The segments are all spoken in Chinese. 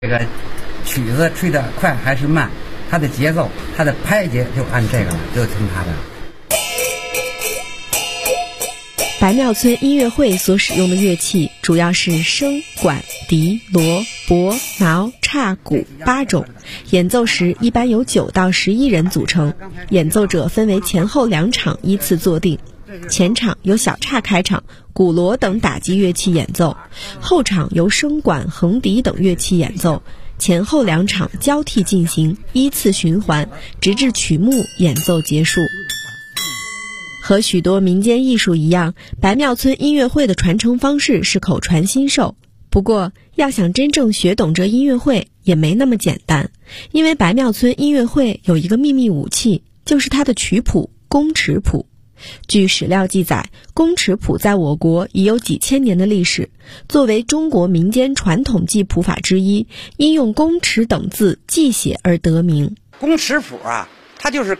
这个曲子吹得快还是慢，它的节奏、它的拍节就按这个了，就听它的。 白庙村音乐会所使用的乐器主要是笙、管、笛、锣、钹、挠、叉、鼓8种，演奏时一般由9到11人组成，演奏者分为前后2场依次坐定。前场由小叉开场，鼓锣等打击乐器演奏，后场由笙管、横笛等乐器演奏，前后2场交替进行，依次循环，直至曲目演奏结束。和许多民间艺术一样，白庙村音乐会的传承方式是口传心授。不过，要想真正学懂这音乐会也没那么简单，因为白庙村音乐会有一个秘密武器，就是它的曲谱宫尺谱。据史料记载，宫尺谱在我国已有几千年的历史，作为中国民间传统记谱法之一，因用宫尺等字记写而得名。 宫尺谱啊，它就是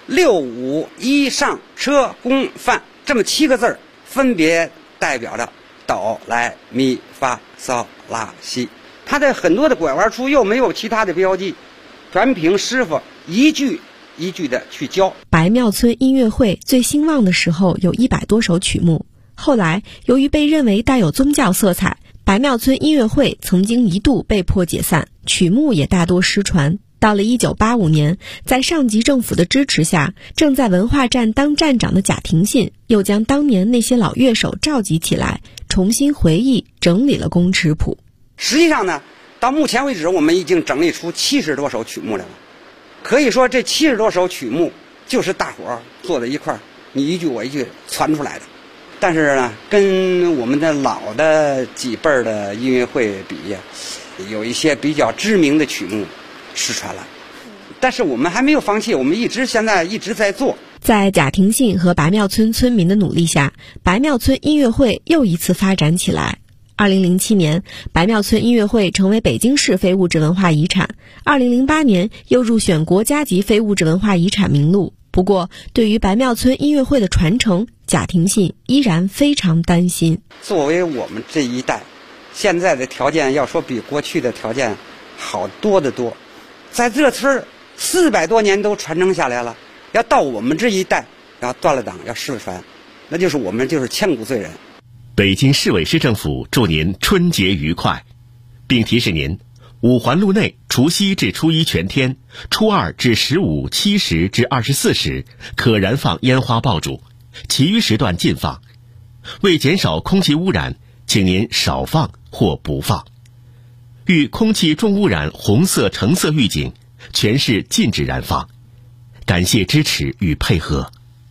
6、5、1上车宫范这么7个字，分别代表着哆来咪发嗦拉西。它的很多的拐弯处又没有其他的标记，全凭师傅一句一句的去教。 白庙村音乐会最兴旺的时候有100多首曲目，后来由于被认为带有宗教色彩，白庙村音乐会曾经一度被迫解散，曲目也大多失传。到了1985年，在上级政府的支持下，正在文化站当站长的贾廷信又将当年那些老乐手召集起来，重新回忆整理了宫尺谱。 实际上呢，到目前为止我们已经整理出70多首曲目来了。可以说这70多首曲目就是大伙儿坐在一块儿，你一句我一句传出来的。但是呢，跟我们的老的几辈儿的音乐会比，有一些比较知名的曲目失传了。但是我们还没有放弃，我们现在一直在做。 在贾廷信和白庙村村民的努力下，白庙村音乐会又一次发展起来。2007年，白庙村音乐会成为北京市非物质文化遗产。2008年又入选国家级非物质文化遗产名录。不过，对于白庙村音乐会的传承，贾廷信依然非常担心。 作为我们这一代，现在的条件要说比过去的条件好多得多。在这村400多年都传承下来了，要到我们这一代要断了档，要失了传，那就是我们就是千古罪人。 北京市委市政府祝您春节愉快，并提示您五环路内除夕至初1全天，初2至15、7时至24时可燃放烟花爆竹，其余时段禁放。为减少空气污染，请您少放或不放。遇空气重污染红色、橙色预警，全市禁止燃放。感谢支持与配合。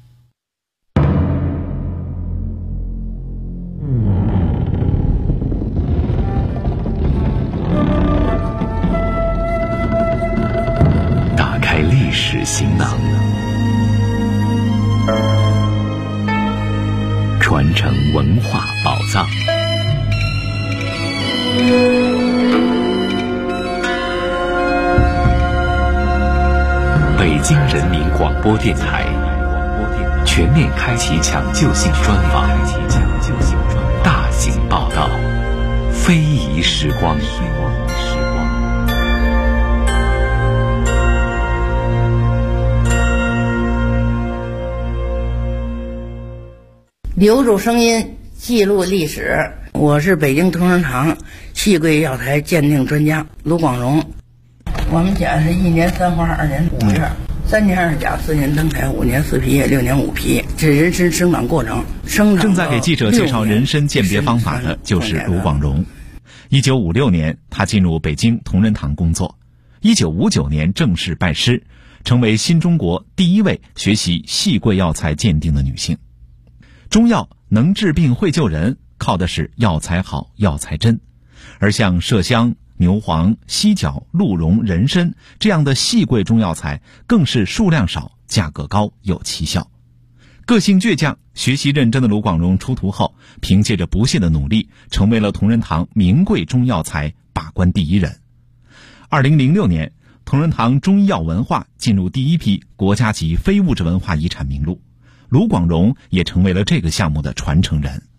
打开历史行囊，传承文化宝藏。北京人民广播电台全面开启抢救性专访，大型报道，非遗时光。 留住声音，记录历史。我是北京同仁堂戏柜药材鉴定专家卢广荣。我们家是1年3花2年5月，3年2甲4年灯台5年4皮叶6年5皮，这人参生长过程。 正在给记者介绍人参鉴别方法的就是卢广荣。1956年，他进入北京同仁堂工作。1959年正式拜师，成为新中国第1位学习戏柜药材鉴定的女性。中药能治病会救人，靠的是药材好、药材真。而像麝香、牛黄、犀角、鹿茸、人参这样的细贵中药材，更是数量少、价格高、有奇效。个性倔强、学习认真的卢广荣出徒后，凭借着不懈的努力，成为了同仁堂名贵中药材把关第1人。2006年，同仁堂中医药文化进入第1批国家级非物质文化遗产名录，卢广荣也成为了这个项目的传承人。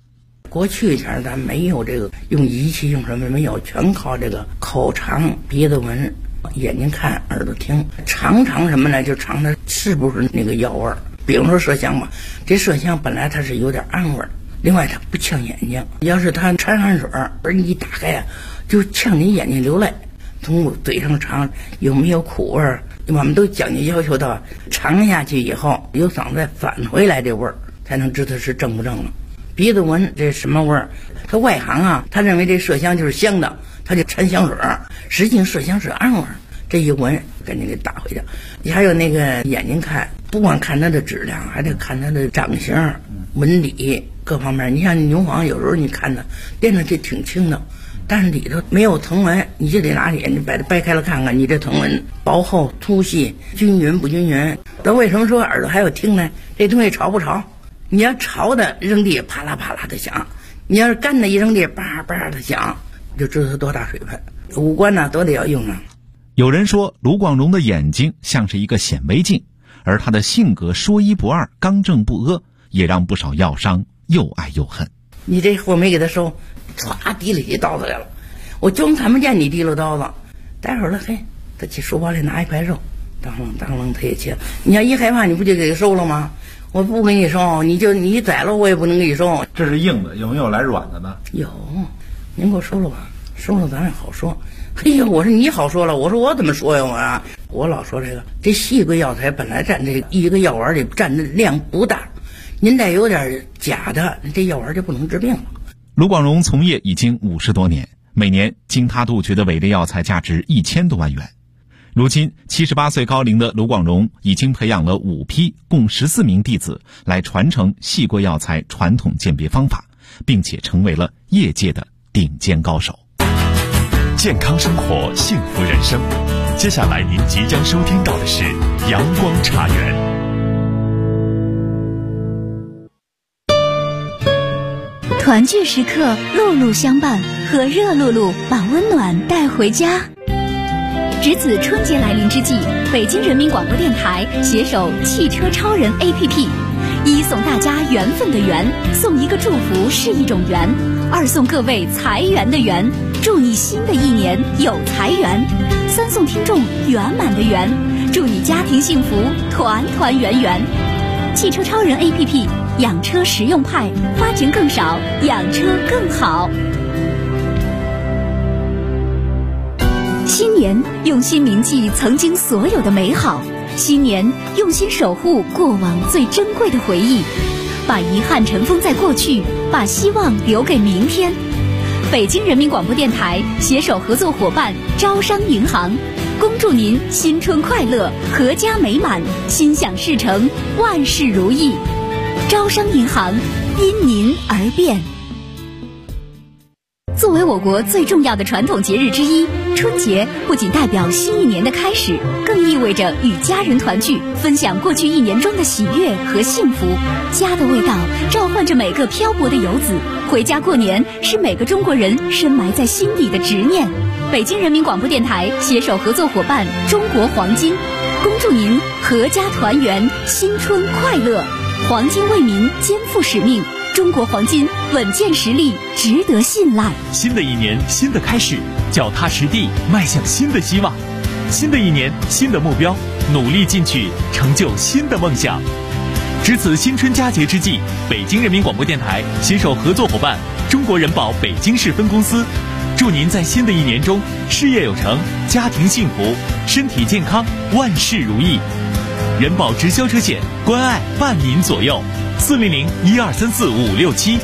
过去前咱没有这个用仪器用什么没有，全靠这个口尝、鼻子闻、眼睛看、耳朵听，尝什么呢？就尝它是不是那个药味儿。比如说麝香吧，这麝香本来它是有点暗味儿，另外它不呛眼睛，要是它掺汗水而你一打开啊，就呛你眼睛流泪。从嘴上尝有没有苦味儿，我们都讲究要求到尝下去以后有嗓子再返回来这味儿，才能知道是正不正了。鼻子闻这什么味儿？他外行啊，他认为这麝香就是香的，他就掺香水儿，实际上麝香是暗味儿。这一闻赶紧给打回去。你还有那个眼睛看，不光看它的质量，还得看它的长相、纹理各方面。你像牛黄，有时候你看它练的这挺轻的，但是里头没有藤纹，你就得拿眼睛把它掰开了看看，你这藤纹薄厚、粗细、均匀不均匀。那为什么说耳朵还有听呢？这东西潮不潮？你要潮的扔地啪啦啪啦的响，你要是干的一扔地叭叭的响，就知道它多大水分。五官呢都得要用上。 有人说卢广荣的眼睛像是一个显微镜，而他的性格说一不二、刚正不阿，也让不少药商又爱又恨。 你这货没给他收，唰提起刀子来了，我就看不见你提了刀子。待会儿了，嘿，他去书包里拿一块肉，当啷他也切了。你要一害怕，你不就给他收了吗？我不给你收，你宰了我也不能给你收。 这是硬的，有没有来软的呢？ 有，您给我收了吧，收了咱也好说。嘿呀，我说你好说了，我说我怎么说呀？我老说这细桂药材本来占这一个药丸里占的量不大，您再有点假的，这药丸就不能治病了。 卢广荣从业已经50多年，每年经他杜绝的伪劣药材价值1000多万元。如今78岁高龄的卢广荣已经培养了5批共14名弟子来传承细桂药材传统鉴别方法，并且成为了业界的顶尖高手。 健康生活，幸福人生。接下来您即将收听到的是阳光茶园。 团聚时刻，露露相伴，和热露露把温暖带回家。值此春节来临之际，北京人民广播电台携手汽车超人 APP， 一送大家缘分的缘，送一个祝福是一种缘；二送各位财源的源，祝你新的一年有财源；三送听众圆满的圆，祝你家庭幸福团团圆圆。汽车超人 APP， 养车实用派，花钱更少，养车更好。新年用心铭记曾经所有的美好，新年用心守护过往最珍贵的回忆，把遗憾尘封在过去，把希望留给明天。北京人民广播电台携手合作伙伴招商银行，恭祝您新春快乐，阖家美满，心想事成，万事如意。招商银行因您而变。作为我国最重要的传统节日之一，春节不仅代表新一年的开始，更意味着与家人团聚，分享过去一年中的喜悦和幸福。家的味道召唤着每个漂泊的游子，回家过年是每个中国人深埋在心底的执念。北京人民广播电台携手合作伙伴中国黄金，恭祝您阖家团圆，新春快乐。黄金为民肩负使命，中国黄金稳健实力，值得信赖。 新的一年，新的开始，脚踏实地，迈向新的希望。新的一年，新的目标，努力进取，成就新的梦想。值此新春佳节之际，北京人民广播电台携手合作伙伴中国人保北京市分公司，祝您在新的一年中事业有成，家庭幸福，身体健康，万事如意。人保直销车险，关爱伴您左右，400-1234-567。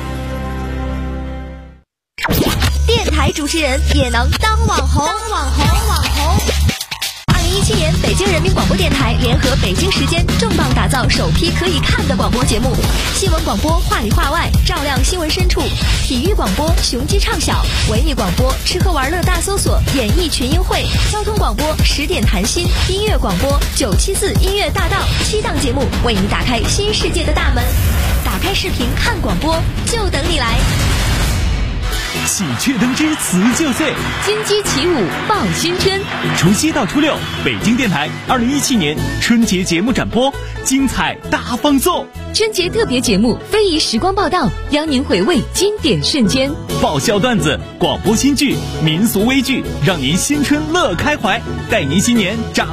电台主持人也能当网红。2017年，北京人民广播电台联合北京时间重磅打造首批可以看的广播节目：新闻广播话里话外，照亮新闻深处；体育广播雄鸡唱晓；文艺广播吃喝玩乐大搜索，演艺群英会；交通广播10点谈心；音乐广播974音乐大道，7档节目为你打开新世界的大门。打开视频看广播，就等你来。 喜鹊登枝辞旧岁， 金鸡起舞报新春。 除夕到初六，北京电台2017年春节节目展播，精彩大放送。 春节特别节目《非遗时光报道》，邀您回味经典瞬间。 爆笑段子、广播新剧、民俗微剧，让您新春乐开怀，带您新年掌